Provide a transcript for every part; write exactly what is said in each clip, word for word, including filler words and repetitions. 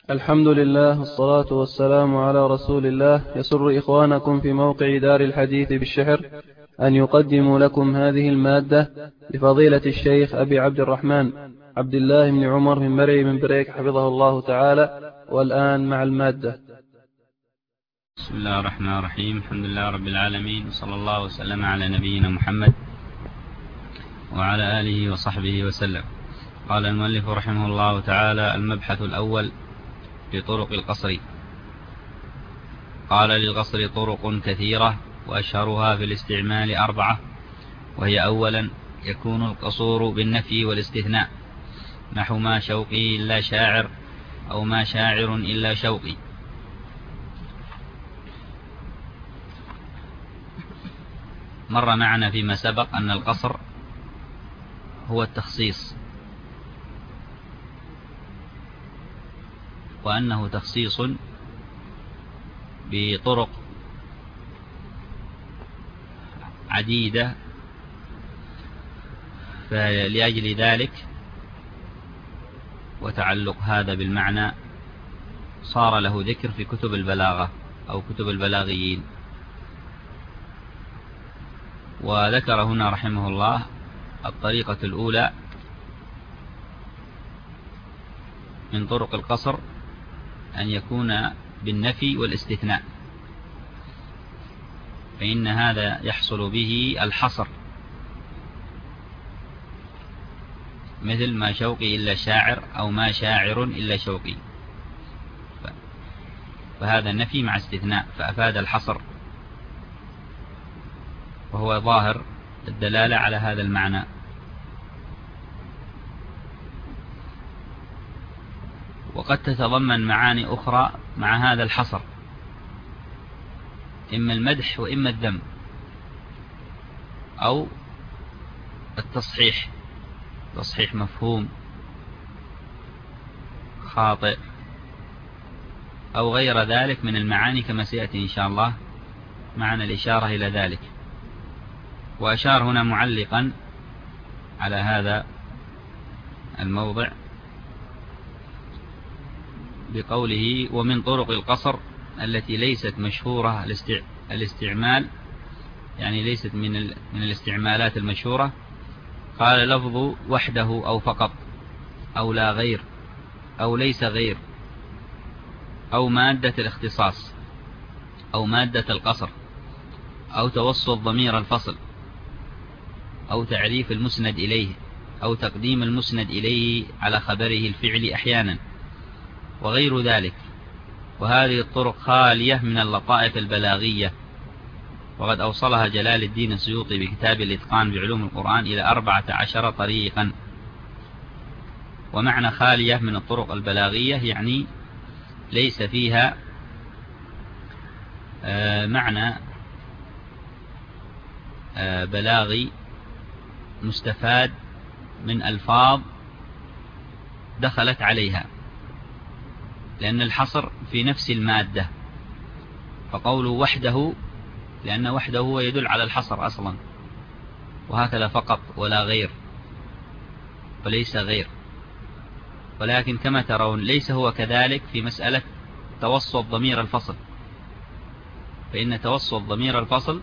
الحمد لله والصلاة والسلام على رسول الله. يسر إخوانكم في موقع دار الحديث بالشحر أن يقدموا لكم هذه المادة لفضيلة الشيخ أبي عبد الرحمن عبد الله بن عمر من مرعي من بريك حفظه الله تعالى. والآن مع المادة. بسم الله الرحمن الرحيم. الحمد لله رب العالمين، وصلى الله وسلم على نبينا محمد وعلى آله وصحبه وسلم. قال المؤلف رحمه الله تعالى: المبحث الأول في طرق القصر. قال: للقصر طرق كثيرة، وأشهرها في الاستعمال أربعة، وهي: أولا، يكون القصور بالنفي والاستثناء، نحو ما شوقي إلا شاعر، أو ما شاعر إلا شوقي. مر معنا فيما سبق أن القصر هو التخصيص، وأنه تخصيص بطرق عديدة، فلأجل ذلك وتعلق هذا بالمعنى صار له ذكر في كتب البلاغة أو كتب البلاغيين. وذكر هنا رحمه الله الطريقة الأولى من طرق القصر أن يكون بالنفي والاستثناء، فإن هذا يحصل به الحصر، مثل ما شوقي إلا شاعر، أو ما شاعر إلا شوقي، فهذا النفي مع استثناء فأفاد الحصر، وهو ظاهر الدلالة على هذا المعنى. وقد تتضمن معاني أخرى مع هذا الحصر، إما المدح وإما الذم، أو التصحيح، تصحيح مفهوم خاطئ، أو غير ذلك من المعاني، كما سيأتي إن شاء الله معنا الإشارة إلى ذلك. وأشار هنا معلقا على هذا الموضع بقوله: ومن طرق القصر التي ليست مشهورة الاستعمال، يعني ليست من من الاستعمالات المشهورة، قال: لفظ وحده أو فقط، أو لا غير، أو ليس غير، أو مادة الاختصاص، أو مادة القصر، أو توسط ضمير الفصل، أو تعريف المسند إليه، أو تقديم المسند إليه على خبره الفعلي أحيانا، وغير ذلك. وهذه الطرق خالية من اللطائف البلاغية، وقد أوصلها جلال الدين السيوطي بكتاب الإتقان بعلوم القرآن إلى أربعة عشر طريقا. ومعنى خالية من الطرق البلاغية يعني ليس فيها معنى بلاغي مستفاد من ألفاظ دخلت عليها، لأن الحصر في نفس المادة. فقوله وحده، لأن وحده هو يدل على الحصر أصلا، وهكذا فقط ولا غير وليس غير. ولكن كما ترون ليس هو كذلك في مسألة توسط ضمير الفصل، فإن توسط ضمير الفصل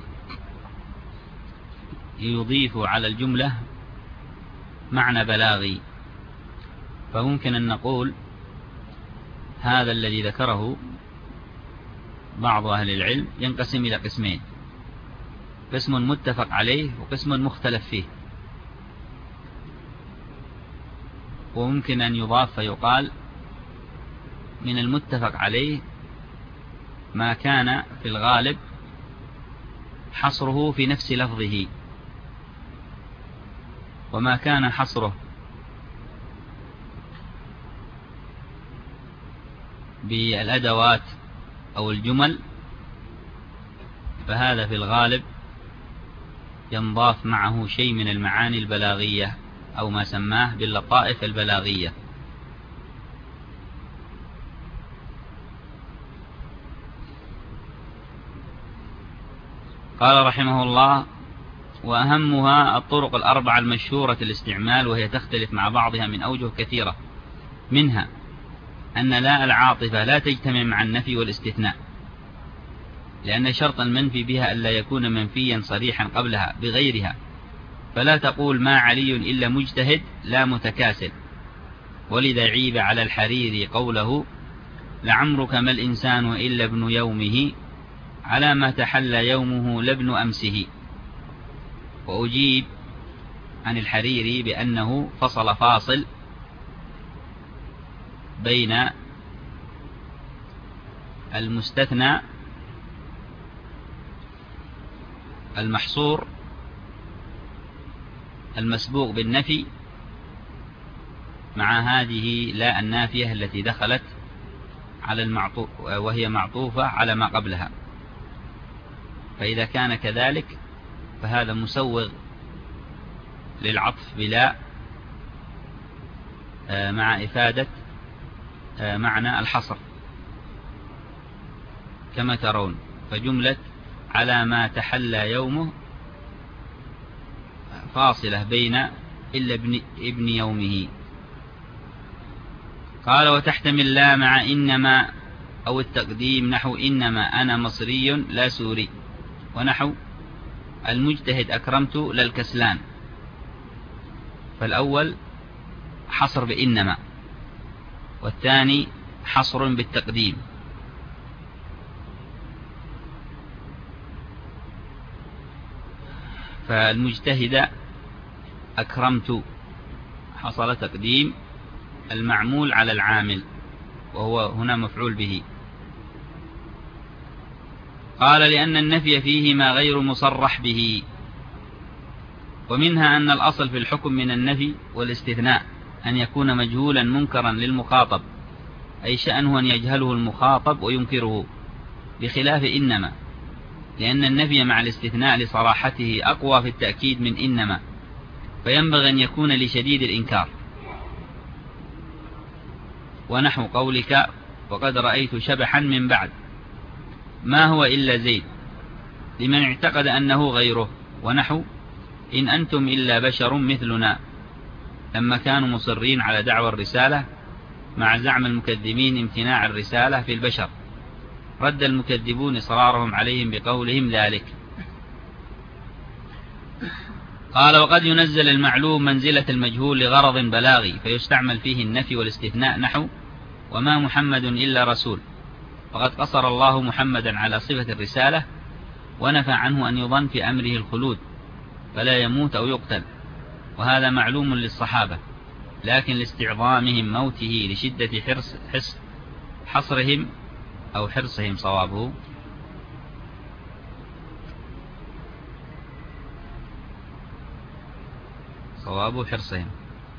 يضيف على الجملة معنى بلاغي. فممكن أن نقول هذا الذي ذكره بعض أهل العلم ينقسم إلى قسمين: قسم متفق عليه وقسم مختلف فيه. وممكن أن يضاف فيقال من المتفق عليه ما كان في الغالب حصره في نفس لفظه، وما كان حصره بالأدوات أو الجمل فهذا في الغالب ينضاف معه شيء من المعاني البلاغية، أو ما سماه باللطائف البلاغية. قال رحمه الله: وأهمها الطرق الأربعة المشهورة الاستعمال، وهي تختلف مع بعضها من أوجه كثيرة، منها أن لا العاطفة لا تجتمع مع النفي والاستثناء، لأن شرط المنفي بها ألا يكون منفيا صريحا قبلها بغيرها، فلا تقول ما علي إلا مجتهد لا متكاسل. ولذا عيب على الحريري قوله لعمرك ما الإنسان إلا ابن يومه على ما تحلى يومه لابن أمسه. وأجيب عن الحريري بأنه فصل فاصل بين المستثنى المحصور المسبوق بالنفي مع هذه لا النافية التي دخلت على المعطوف وهي معطوفة على ما قبلها. فإذا كان كذلك فهذا مسوغ للعطف بلا مع إفادة معنى الحصر كما ترون. فجملة على ما تحلى يومه فاصلة بين إلا ابن, ابن يومه. قال وتحتمل لا مع إنما أو التقديم نحو إنما أنا مصري لا سوري، ونحو المجتهد أكرمت للكسلان. فالأول حصر بإنما، والثاني حصر بالتقديم. فالمجتهد أكرمت حصل تقديم المعمول على العامل، وهو هنا مفعول به. قال لأن النفي فيهما غير مصرح به، ومنها أن الأصل في الحكم من النفي والاستثناء أن يكون مجهولا منكرا للمخاطب، أي شأنه أن يجهله المخاطب وينكره، بخلاف إنما، لأن النفي مع الاستثناء لصراحته أقوى في التأكيد من إنما، فينبغي أن يكون لشديد الإنكار. ونحو قولك وقد رأيت شبحا من بعد، ما هو إلا زيد لمن اعتقد أنه غيره. ونحو إن أنتم إلا بشر مثلنا، لما كانوا مصرين على دعوى الرسالة مع زعم المكذبين امتناع الرسالة في البشر، رد المكذبون إصرارهم عليهم بقولهم ذلك. قال وقد ينزل المعلوم منزلة المجهول لغرض بلاغي فيستعمل فيه النفي والاستثناء، نحو وما محمد إلا رسول، فقد قصر الله محمدا على صفة الرسالة ونفى عنه أن يظن في أمره الخلود فلا يموت أو يقتل، وهذا معلوم للصحابة، لكن لاستعظامهم موته لشدة حرص حس حصرهم أو حرصهم صوابه صواب حرصهم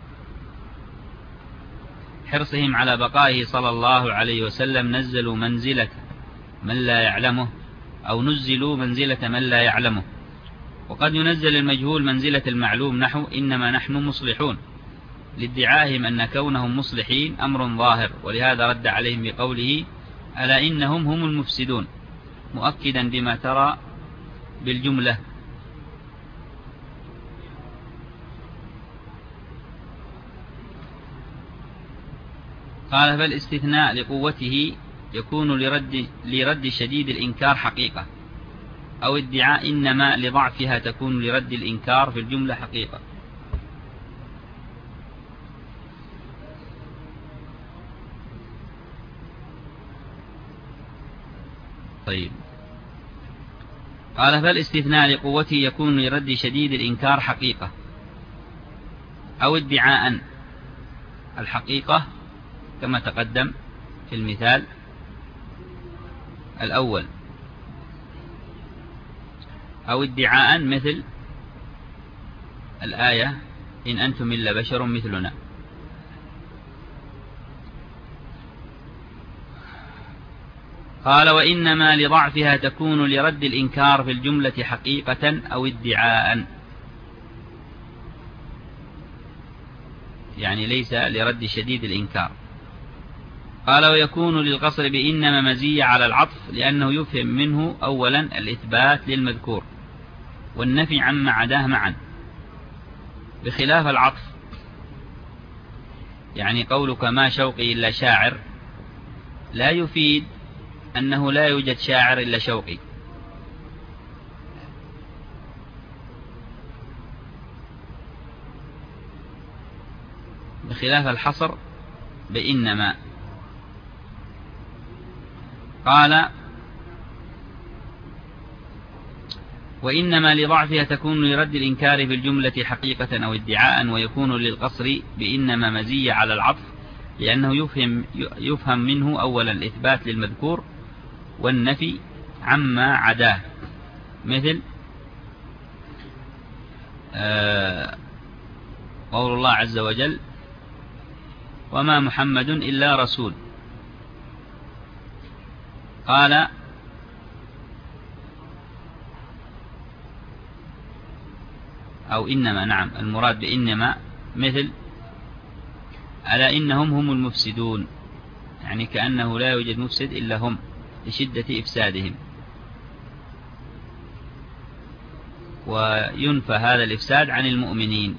حرصهم على بقائه صلى الله عليه وسلم، نزلوا منزلة من لا يعلمه أو نزلوا منزلة من لا يعلمه. وقد ينزل المجهول منزلة المعلوم، نحو إنما نحن مصلحون، لادعائهم أن كونهم مصلحين أمر ظاهر، ولهذا رد عليهم بقوله ألا إنهم هم المفسدون، مؤكدا بما ترى بالجملة. قال فالاستثناء لقوته يكون لرد, لرد شديد الإنكار حقيقة، أو ادعاء إنما لضعفها تكون لرد الإنكار في الجملة حقيقة. طيب قال فالاستثناء لقوته يكون لرد شديد الإنكار حقيقة أو ادعاء الحقيقة كما تقدم في المثال الأول، أو ادعاء مثل الآية إن أنتم إلا بشر مثلنا. قال وإنما لضعفها تكون لرد الإنكار في الجملة حقيقة أو ادعاء، يعني ليس لرد شديد الإنكار. قال ويكون للقصر بإنما مزية على العطف، لأنه يفهم منه أولا الإثبات للمذكور والنفي عما عداه معا، بخلاف العطف، يعني قولك ما شوقي إلا شاعر لا يفيد أنه لا يوجد شاعر إلا شوقي. بخلاف الحصر بإنما. قال وإنما لضعفها تكون لرد الإنكار في الجملة حقيقة أو ادعاء، ويكون للقصر بإنما مزية على العطف، لأنه يفهم, يفهم منه أولا الإثبات للمذكور والنفي عما عداه، مثل قول الله عز وجل وما محمد إلا رسول. قال أو إنما، نعم المراد بإنما مثل ألا إنهم هم المفسدون، يعني كأنه لا يوجد مفسد إلا هم لشدة إفسادهم، وينفى هذا الإفساد عن المؤمنين.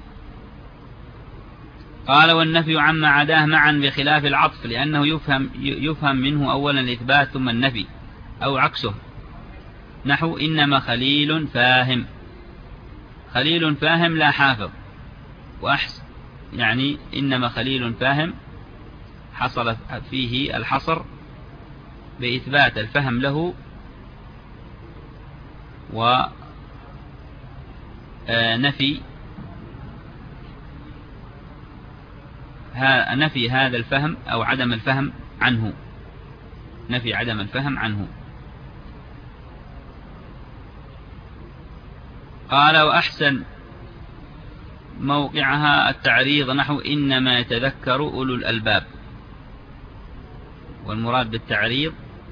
قال والنفي عما عداه معا بخلاف العطف، لأنه يفهم, يفهم منه أولا الإثبات ثم النفي، أو عكسه، نحو إنما خليل فاهم، خليل فاهم لا حافظ، وأحسن يعني إنما خليل فاهم حصل فيه الحصر بإثبات الفهم له ونفي نفي هذا الفهم أو عدم الفهم عنه، نفي عدم الفهم عنه. قال وأحسن موقعها التعريض نحو إنما يتذكر أولو الألباب. والمراد بالتعريض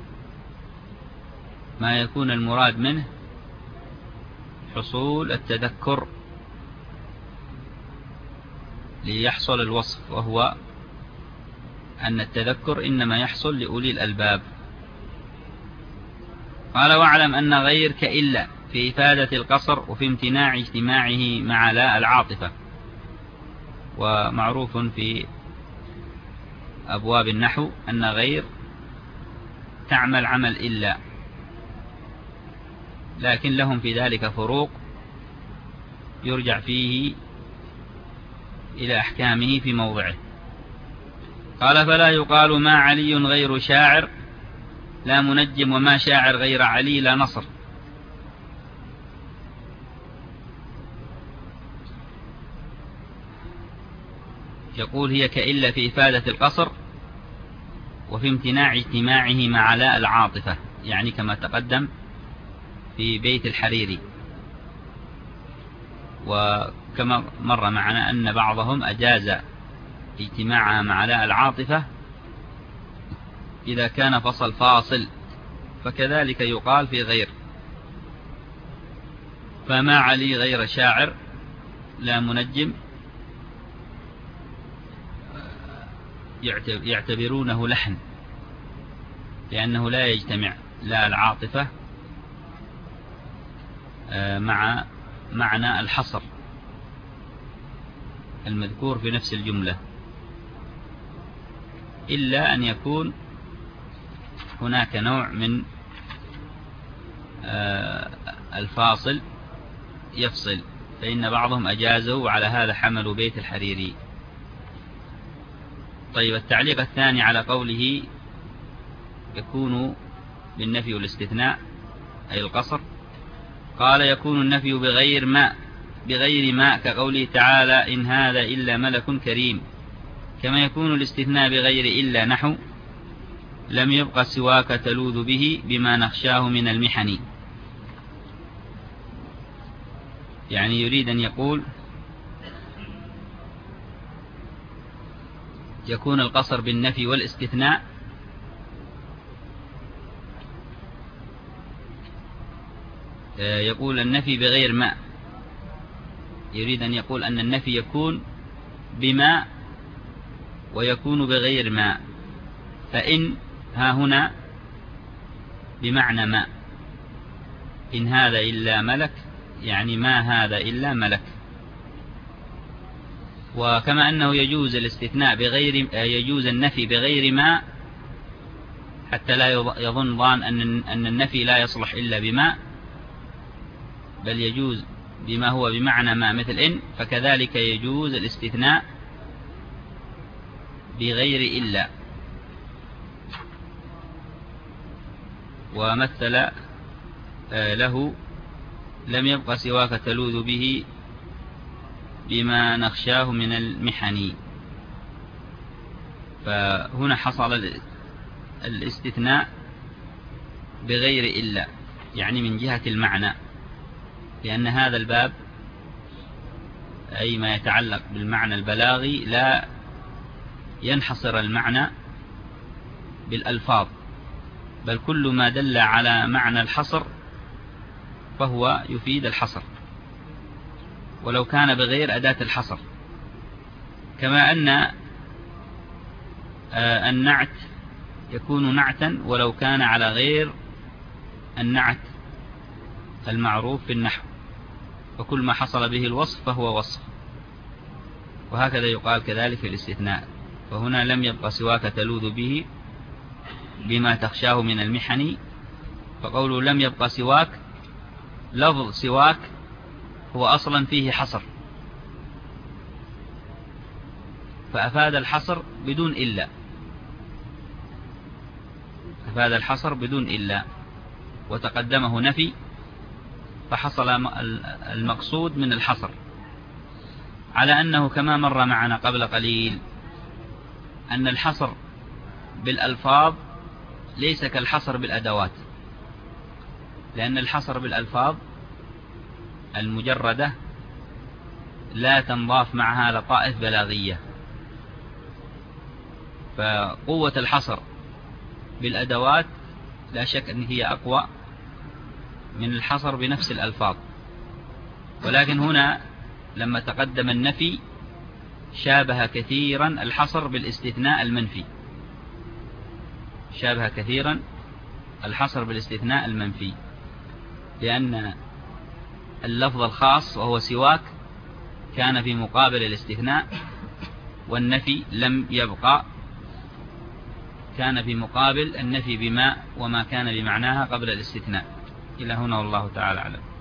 ما يكون المراد منه حصول التذكر ليحصل الوصف، وهو أن التذكر إنما يحصل لأولي الألباب. قال واعلم أن غير كإلا في إفادة القصر وفي امتناع اجتماعه مع لا العاطفة. ومعروف في أبواب النحو أن غير تعمل عمل إلا، لكن لهم في ذلك فروق يرجع فيه إلى أحكامه في موضعه. قال فلا يقال ما علي غير شاعر لا منجم، وما شاعر غير علي لا نصر. يقول هي كإلا في إفادة القصر وفي امتناع اجتماعه مع لا العاطفة، يعني كما تقدم في بيت الحريري. وكما مر معنا أن بعضهم أجاز اجتماعها مع لا العاطفة إذا كان فصل فاصل، فكذلك يقال في غير. فما علي غير شاعر لا منجم يعتبرونه لحن، لأنه لا يجتمع لا العاطفة مع معنى الحصر المذكور في نفس الجملة، إلا أن يكون هناك نوع من الفاصل يفصل، فإن بعضهم أجازه وعلى هذا حملوا بيت الحريري. طيب التعليق الثاني على قوله يكون بالنفي والاستثناء أي القصر. قال يكون النفي بغير ما بغير ما كقوله تعالى إن هذا إلا ملك كريم، كما يكون الاستثناء بغير إلا نحو لم يبق سواك تلوذ به بما نخشاه من المحن. يعني يريد أن يقول يكون القصر بالنفي والاستثناء يقول النفي بغير ما، يريد أن يقول أن النفي يكون بما ويكون بغير ما. فإن ها هنا بمعنى ما، إن هذا إلا ملك يعني ما هذا إلا ملك. وكما أنه يجوز الاستثناء بغير يجوز النفي بغير ما، حتى لا يظن ظان أن النفي لا يصلح إلا بما، بل يجوز بما هو بمعنى ما مثل إن، فكذلك يجوز الاستثناء بغير إلا. ومثل له لم يبق سواك تلوذ به بما نخشاه من المحن. فهنا حصل الاستثناء بغير إلا، يعني من جهة المعنى، لأن هذا الباب أي ما يتعلق بالمعنى البلاغي لا ينحصر المعنى بالألفاظ، بل كل ما دل على معنى الحصر فهو يفيد الحصر، ولو كان بغير أداة الحصر. كما أن النعت يكون نعتا ولو كان على غير النعت المعروف في النحو، وكل ما حصل به الوصف فهو وصف. وهكذا يقال كذلك في الاستثناء. فهنا لم يبق سواك تلوذ به بما تخشاه من المحن، فقوله لم يبق سواك، لفظ سواك هو أصلا فيه حصر، فأفاد الحصر بدون إلا، أفاد الحصر بدون إلا، وتقدمه نفي فحصل المقصود من الحصر، على أنه كما مر معنا قبل قليل أن الحصر بالألفاظ ليس كالحصر بالأدوات، لأن الحصر بالألفاظ المجردة لا تنضاف معها لطائف بلاغية، فقوة الحصر بالأدوات لا شك أن هي أقوى من الحصر بنفس الألفاظ. ولكن هنا لما تقدم النفي شابه كثيرا الحصر بالاستثناء المنفي، شابه كثيرا الحصر بالاستثناء المنفي، لأن اللفظ الخاص وهو سواك كان في مقابل الاستثناء، والنفي لم يبقى كان في مقابل النفي بما وما كان بمعناها قبل الاستثناء. إلى هنا والله تعالى أعلم.